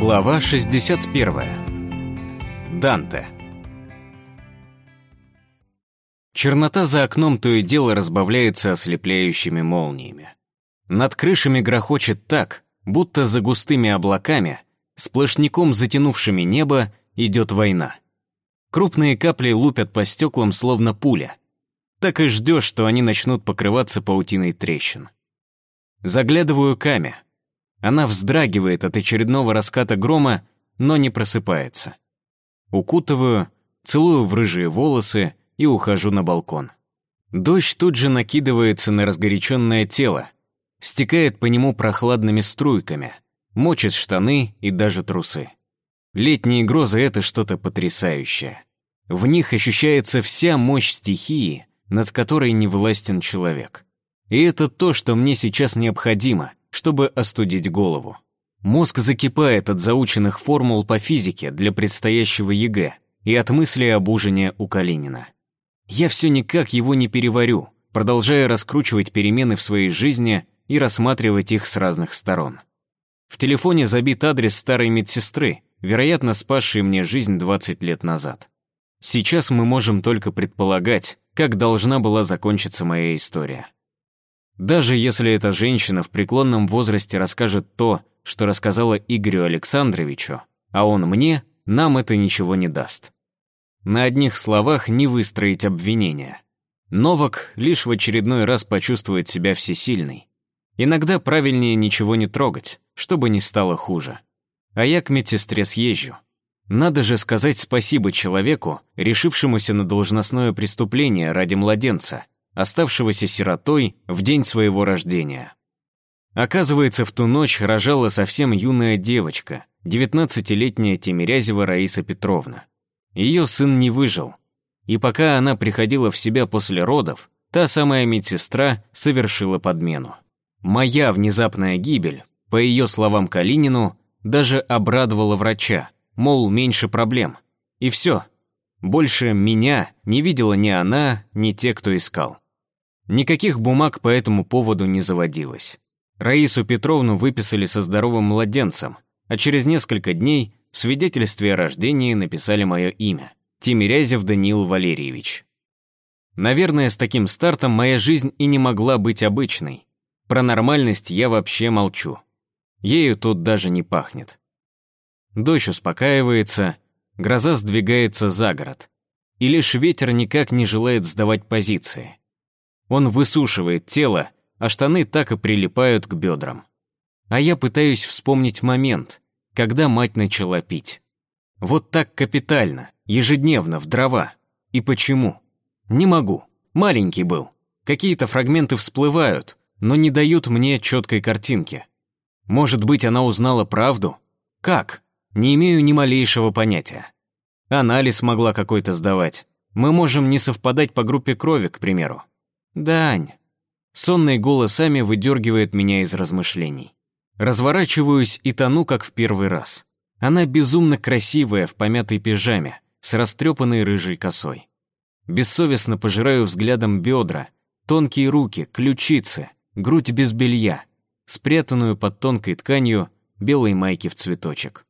Глава 61. Данте. Чернота за окном то и дело разбавляется ослепляющими молниями. Над крышами грохочет так, будто за густыми облаками, сплошняком затянувшими небо, идет война. Крупные капли лупят по стеклам, словно пуля. Так и ждешь, что они начнут покрываться паутиной трещин. Заглядываю к Аме. Она вздрагивает от очередного раската грома, но не просыпается. Укутываю, целую в рыжие волосы и ухожу на балкон. Дождь тут же накидывается на разгоряченное тело, стекает по нему прохладными струйками, мочит штаны и даже трусы. Летние грозы — это что-то потрясающее. В них ощущается вся мощь стихии, над которой не властен человек. И это то, что мне сейчас необходимо, чтобы остудить голову. Мозг закипает от заученных формул по физике для предстоящего ЕГЭ и от мысли об ужине у Калинина. Я все никак его не переварю, продолжая раскручивать перемены в своей жизни и рассматривать их с разных сторон. В телефоне забит адрес старой медсестры, вероятно, спасшей мне жизнь 20 лет назад. Сейчас мы можем только предполагать, как должна была закончиться моя история. Даже если эта женщина в преклонном возрасте расскажет то, что рассказала Игорю Александровичу, а он мне, нам это ничего не даст. На одних словах не выстроить обвинения. Новак лишь в очередной раз почувствует себя всесильной. Иногда правильнее ничего не трогать, чтобы не стало хуже. А я к медсестре съезжу. Надо же сказать спасибо человеку, решившемуся на должностное преступление ради младенца, оставшегося сиротой в день своего рождения. Оказывается, в ту ночь рожала совсем юная девочка, 19-летняя Тимирязева Раиса Петровна. Ее сын не выжил, и пока она приходила в себя после родов, та самая медсестра совершила подмену. Моя внезапная гибель, по ее словам Калинину, даже обрадовала врача, мол, меньше проблем. И все. Больше меня не видела ни она, ни те, кто искал. Никаких бумаг по этому поводу не заводилось. Раису Петровну выписали со здоровым младенцем, а через несколько дней в свидетельстве о рождении написали мое имя – Тимирязев Даниил Валерьевич. Наверное, с таким стартом моя жизнь и не могла быть обычной. Про нормальность я вообще молчу. Ею тут даже не пахнет. Дождь успокаивается, гроза сдвигается за город. И лишь ветер никак не желает сдавать позиции. Он высушивает тело, а штаны так и прилипают к бедрам. А я пытаюсь вспомнить момент, когда мать начала пить. Вот так капитально, ежедневно, в дрова. И почему? Не могу. Маленький был. Какие-то фрагменты всплывают, но не дают мне четкой картинки. Может быть, она узнала правду? Как? Не имею ни малейшего понятия. Анализ могла какой-то сдавать. Мы можем не совпадать по группе крови, к примеру. «Дань». Сонный голос Ами выдергивает меня из размышлений. Разворачиваюсь и тону, как в первый раз. Она безумно красивая в помятой пижаме, с растрепанной рыжей косой. Бессовестно пожираю взглядом бедра, тонкие руки, ключицы, грудь без белья, спрятанную под тонкой тканью белой майки в цветочек.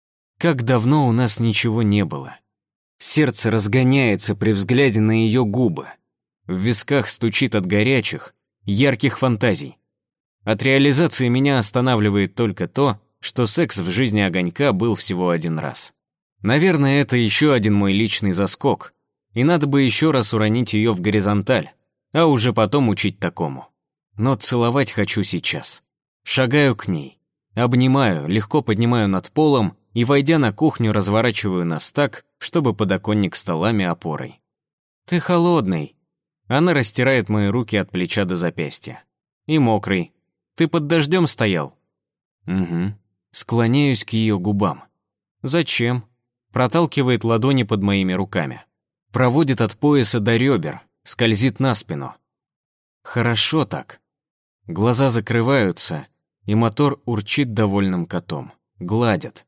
Как давно у нас ничего не было. Сердце разгоняется при взгляде на ее губы. В висках стучит от горячих, ярких фантазий. От реализации меня останавливает только то, что секс в жизни Огонька был всего один раз. Наверное, это еще один мой личный заскок, и надо бы еще раз уронить ее в горизонталь, а уже потом учить такому. Но целовать хочу сейчас. Шагаю к ней, обнимаю, легко поднимаю над полом и, войдя на кухню, разворачиваю нас так, чтобы подоконник столами опорой. «Ты холодный». Она растирает мои руки от плеча до запястья. «И мокрый. Ты под дождем стоял?» «Угу». Склоняюсь к ее губам. «Зачем?» Проталкивает ладони под моими руками. Проводит от пояса до ребер, скользит на спину. Хорошо так. Глаза закрываются, и мотор урчит довольным котом. Гладят.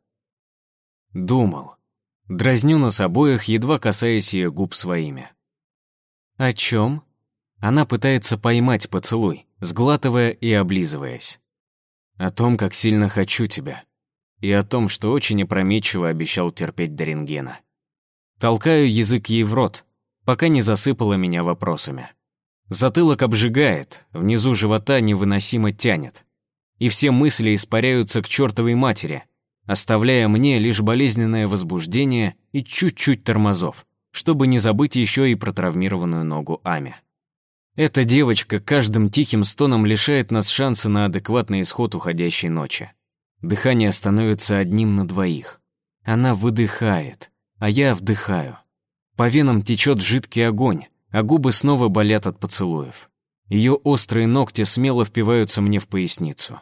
Думал. Дразню нас обоих, едва касаясь ее губ своими. «О чем?» Она пытается поймать поцелуй, сглатывая и облизываясь. «О том, как сильно хочу тебя. и о том, что очень опрометчиво обещал терпеть до рентгена. Толкаю язык ей в рот, пока не засыпала меня вопросами. Затылок обжигает, внизу живота невыносимо тянет. И все мысли испаряются к чертовой матери, оставляя мне лишь болезненное возбуждение и чуть-чуть тормозов, чтобы не забыть еще и про травмированную ногу Ами. Эта девочка каждым тихим стоном лишает нас шанса на адекватный исход уходящей ночи. Дыхание становится одним на двоих. Она выдыхает, а я вдыхаю. По венам течет жидкий огонь, а губы снова болят от поцелуев. Ее острые ногти смело впиваются мне в поясницу.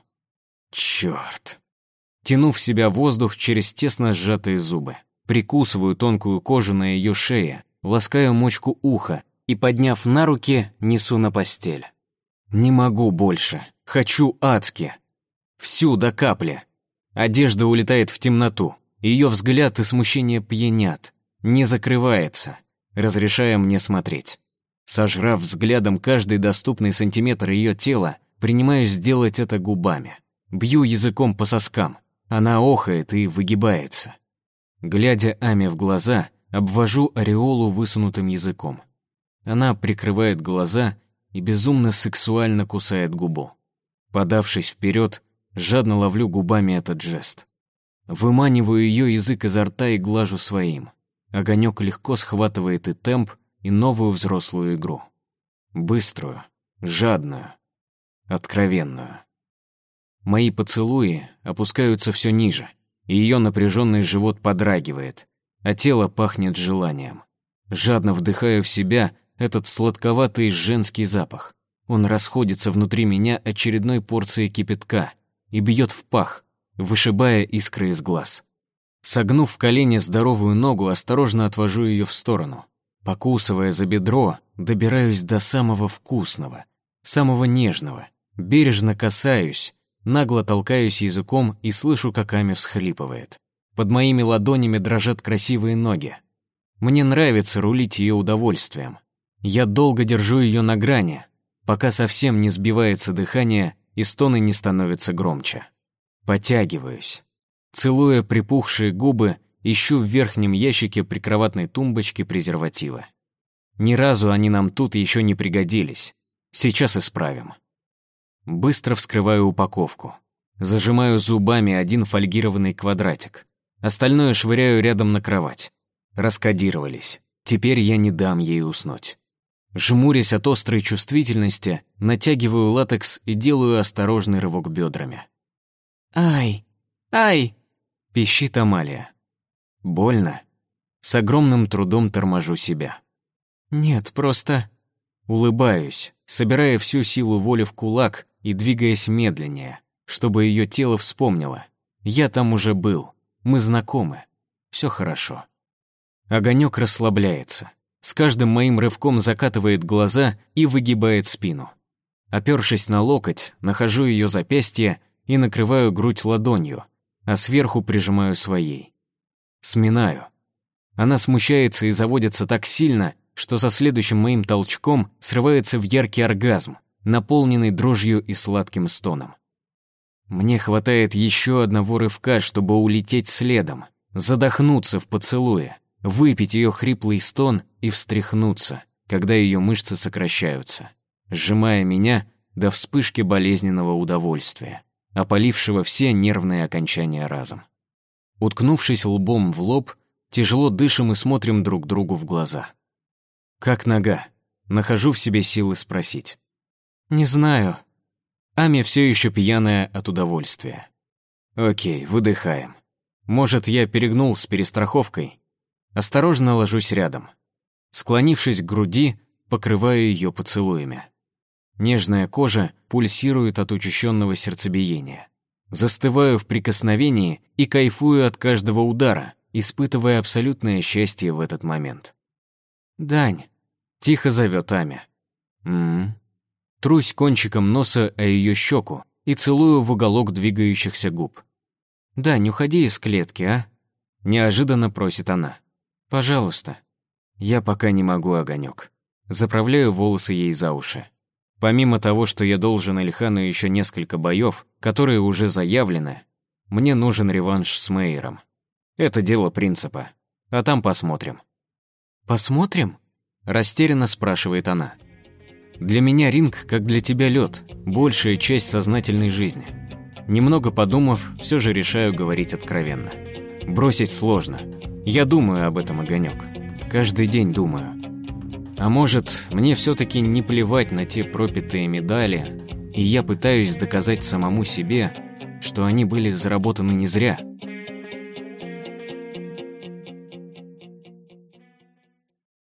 Черт. Тяну в себя воздух через тесно сжатые зубы. Прикусываю тонкую кожу на ее шее, ласкаю мочку уха и, подняв на руки, несу на постель. Не могу больше. Хочу адски. Всю до капли. Одежда улетает в темноту. Ее взгляд и смущение пьянят. Не закрывается, разрешая мне смотреть. Сожрав взглядом каждый доступный сантиметр ее тела, принимаюсь сделать это губами. Бью языком по соскам. Она охает и выгибается. Глядя Ами в глаза, обвожу ореолу высунутым языком. Она прикрывает глаза и безумно сексуально кусает губу. Подавшись вперед, жадно ловлю губами этот жест. Выманиваю ее язык изо рта и глажу своим. Огонек легко схватывает и темп, и новую взрослую игру. Быструю, жадную, откровенную. Мои поцелуи опускаются все ниже, и ее напряженный живот подрагивает, а тело пахнет желанием. Жадно вдыхаю в себя этот сладковатый женский запах. Он расходится внутри меня очередной порцией кипятка и бьет в пах, вышибая искры из глаз. Согнув в колене здоровую ногу, осторожно отвожу ее в сторону. Покусывая за бедро, добираюсь до самого вкусного, самого нежного. Бережно касаюсь, нагло толкаюсь языком и слышу, как Ами всхлипывает. Под моими ладонями дрожат красивые ноги. Мне нравится рулить ее удовольствием. Я долго держу ее на грани, пока совсем не сбивается дыхание и стоны не становятся громче. Потягиваюсь. Целуя припухшие губы, ищу в верхнем ящике прикроватной тумбочки презервативы. Ни разу они нам тут еще не пригодились. Сейчас исправим. Быстро вскрываю упаковку. Зажимаю зубами один фольгированный квадратик. Остальное швыряю рядом на кровать. Раскодировались. Теперь я не дам ей уснуть. Жмурясь от острой чувствительности, натягиваю латекс и делаю осторожный рывок бедрами. «Ай! Ай!» – пищит Амалия. Больно. С огромным трудом торможу себя. «Нет, просто...» Улыбаюсь, собирая всю силу воли в кулак и двигаясь медленнее, чтобы ее тело вспомнило. Я там уже был, мы знакомы, все хорошо. Огонек расслабляется, с каждым моим рывком закатывает глаза и выгибает спину. Опершись на локоть, нахожу ее запястье и накрываю грудь ладонью, а сверху прижимаю своей. Сминаю. Она смущается и заводится так сильно, что со следующим моим толчком срывается в яркий оргазм, наполненный дрожью и сладким стоном. Мне хватает еще одного рывка, чтобы улететь следом, задохнуться в поцелуе, выпить ее хриплый стон и встряхнуться, когда ее мышцы сокращаются, сжимая меня до вспышки болезненного удовольствия, опалившего все нервные окончания разом. Уткнувшись лбом в лоб, тяжело дышим и смотрим друг другу в глаза. «Как нога?» Нахожу в себе силы спросить. «Не знаю». Ами все еще пьяная от удовольствия. «Окей, выдыхаем. Может, я перегнул с перестраховкой?» Осторожно ложусь рядом. Склонившись к груди, покрываю ее поцелуями. Нежная кожа пульсирует от учащенного сердцебиения. Застываю в прикосновении и кайфую от каждого удара, испытывая абсолютное счастье в этот момент. «Дань», — тихо зовет Ами. Трусь кончиком носа о ее щеку и целую в уголок двигающихся губ. «Дань, уходи из клетки, а?» Неожиданно просит она. «Пожалуйста». Я пока не могу, Огонек. Заправляю волосы ей за уши. Помимо того, что я должен Ильхану еще несколько боев, которые уже заявлены, Мне нужен реванш с Мейером. Это дело принципа. А там посмотрим». «Посмотрим?» – растерянно спрашивает она. «Для меня ринг, как для тебя лед, большая часть сознательной жизни. Немного подумав, все же решаю говорить откровенно. Бросить сложно. Я думаю об этом, Огонек. Каждый день думаю. А может, мне все-таки не плевать на те пропитые медали, и я пытаюсь доказать самому себе, что они были заработаны не зря».